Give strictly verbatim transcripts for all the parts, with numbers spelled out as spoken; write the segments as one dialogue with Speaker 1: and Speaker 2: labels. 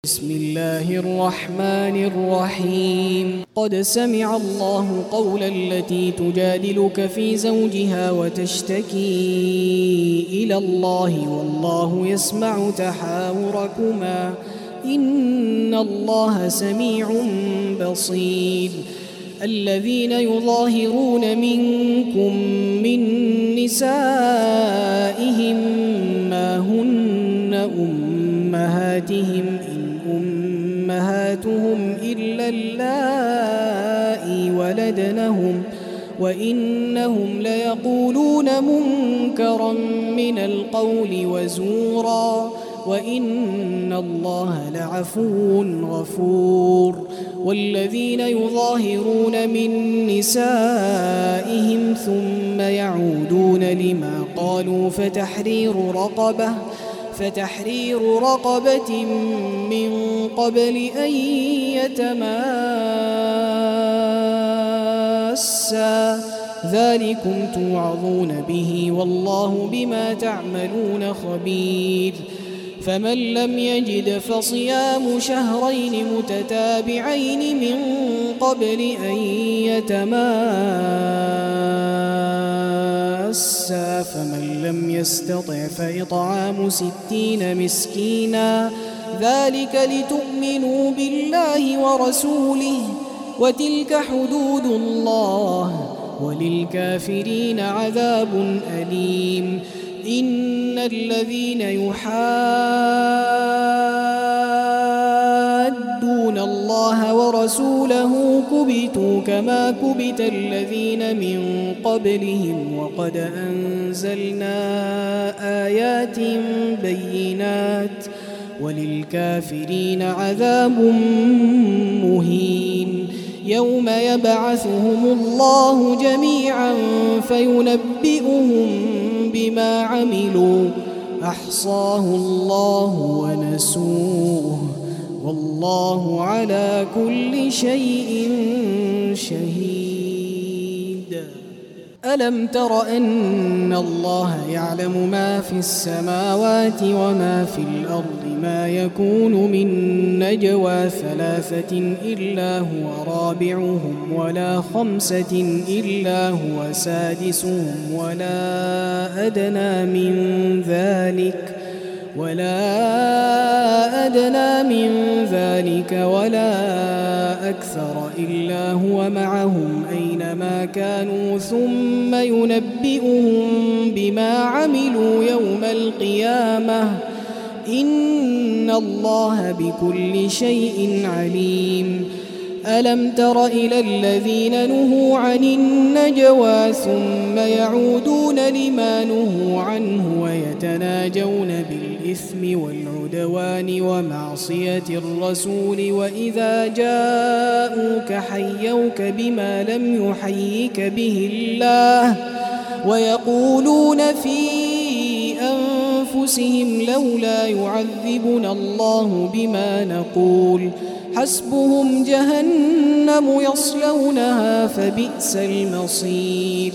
Speaker 1: بسم الله الرحمن الرحيم قد سمع الله قول التي تجادلك في زوجها وتشتكي إلى الله والله يسمع تحاوركما إن الله سميع بصير الذين يظاهرون منكم من نسائهم ما هن أمهاتهم إن أمهاتهم إلا اللائي ولدنهم وإنهم ليقولون منكرا من القول وزورا وإن الله لعفو غفور والذين يظاهرون من نسائهم ثم يعودون لما قالوا فتحرير رقبة فتحرير رقبة من قبل أن يتماسا ذلكم توعظون به والله بما تعملون خبير فمن لم يجد فصيام شهرين متتابعين من قبل أن يتماسا فمن لم يستطع فإطعام ستين مسكينا ذلك لتؤمنوا بالله ورسوله وتلك حدود الله وللكافرين عذاب أليم إن الذين يحادون الله ورسوله كبتوا كما كبت الذين من قبلهم وقد أنزلنا آيات بينات وللكافرين عذاب مهين يوم يبعثهم الله جميعا فينبئهم بما عملوا أحصاه الله ونسوه والله على كل شيء شهيد ألم تر أن الله يعلم ما في السماوات وما في الأرض ما يكون من نجوى ثلاثة إلا هو رابعهم ولا خمسة إلا هو سادسهم ولا أدنى من ذلك ولا أدنى من ذلك ولا أكثر إلا هو معهم أينما كانوا ثم ينبئهم بما عملوا يوم القيامة إن الله بكل شيء عليم ألم تر إلى الذين نهوا عن النجوى ثم يعودون لما نهوا عنه ويتناجون بالإثم والعدوان ومعصية الرسول وإذا جاءوك حيوك بما لم يحيك به الله ويقولون في أنفسهم لولا يعذبنا الله بما نقول حسبهم جهنم يصلونها فبئس المصير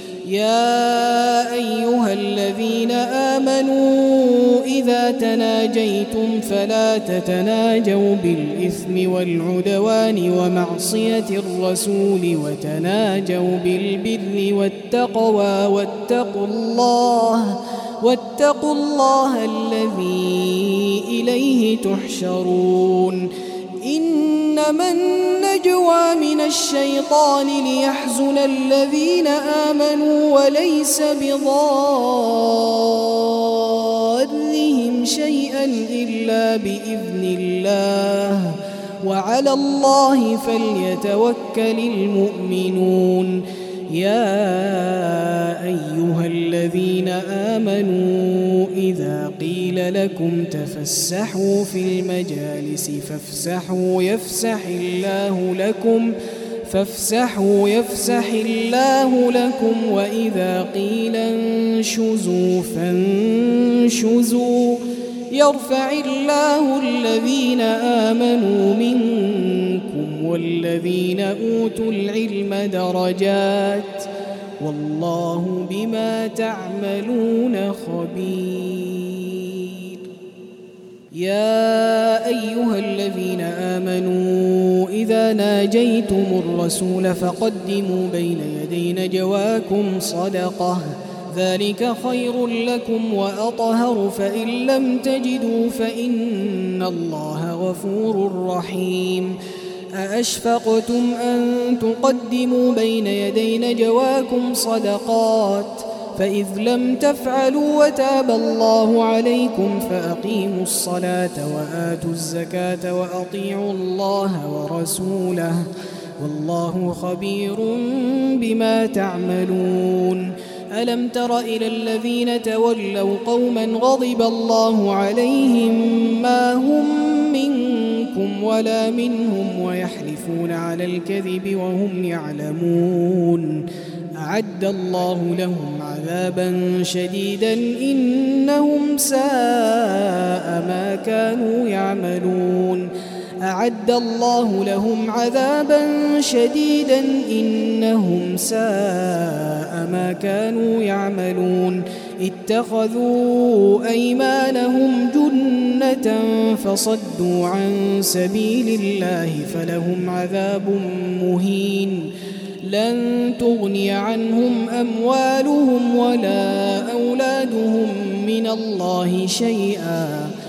Speaker 1: يا أيها الذين آمنوا إذا تناجيتم فلا تتناجوا بالإثم والعدوان ومعصية الرسول وتناجوا بالبر والتقوى واتقوا الله واتقوا الله الذي إليه تحشرون إنما النجوى من الشيطان ليحزن الذين آمنوا وليس بضارهم شيئا إلا بإذن الله وعلى الله فليتوكل المؤمنون يا أيها الذين آمنوا إذا قيل لكم تفسحوا في المجالس فافسحوا يفسح الله لكم فافسحوا يفسح الله لكم وإذا قيل انشزوا فانشزوا يرفع الله الذين آمنوا منكم والذين أوتوا العلم درجات والله بما تعملون خبير يا أيها الذين آمنوا إذا ناجيتم الرسول فقدموا بين يدي نجواكم صدقة ذلك خير لكم وأطهر فإن لم تجدوا فإن الله غفور رحيم أأشفقتم أن تقدموا بين يدي نجواكم صدقات فإذ لم تفعلوا وتاب الله عليكم فأقيموا الصلاة وآتوا الزكاة وأطيعوا الله ورسوله والله خبير بما تعملون ألم تر إلى الذين تولوا قوما غضب الله عليهم ما هم منكم ولا منهم ويحلفون على الكذب وهم يعلمون أعد الله لهم عذابا شديدا إنهم ساء ما كانوا يعملون أعد الله لهم عذابا شديدا إنهم ساء ما كانوا يعملون اتخذوا أيمانهم جنة فصدوا عن سبيل الله فلهم عذاب مهين لن تغني عنهم أموالهم ولا أولادهم من الله شيئا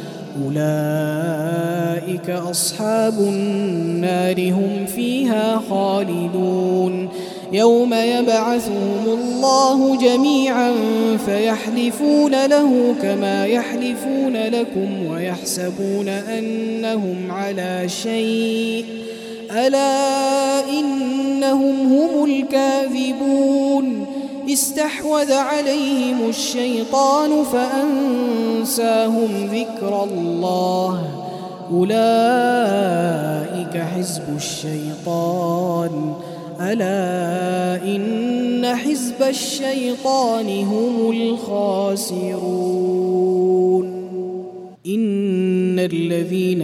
Speaker 1: أولئك أصحاب النار هم فيها خالدون يوم يبعثهم الله جميعا فيحلفون له كما يحلفون لكم ويحسبون أنهم على شيء ألا إنهم هم الكاذبون استحوذ عليهم الشيطان فأنساهم ذكر الله أولئك حزب الشيطان ألا إن حزب الشيطان هم الخاسرون إن الذين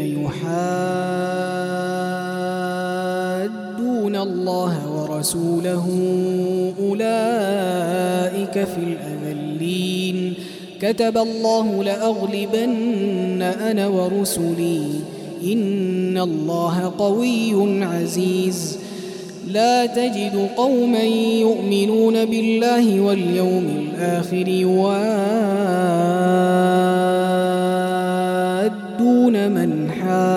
Speaker 1: يحادون الله ورسوله أولئك في الأذلين كتب الله لأغلبن أنا ورسلي إن الله قوي عزيز لا تجد قوما يؤمنون بالله واليوم الآخر يوادون من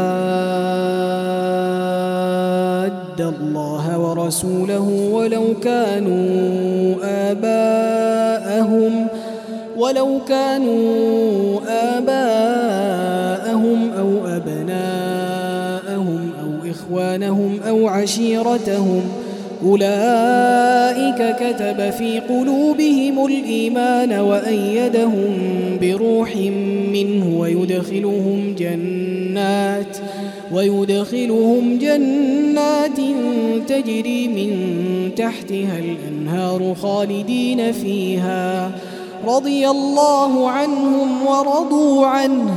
Speaker 1: حاد الله ورسوله ولو كانوا آباءهم ولو كانوا آباءهم أو أبناءهم أو إخوانهم أو عشيرتهم أولئك كتب في قلوبهم الإيمان وأيدهم بروح منه ويدخلهم جنات ويدخلهم جنات تجري من تحتها الأنهار خالدين فيها رضي الله عنهم ورضوا عنه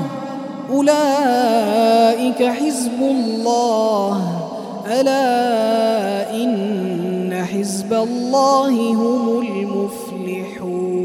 Speaker 1: أولئك حزب الله ألا إن حزب الله هم المفلحون.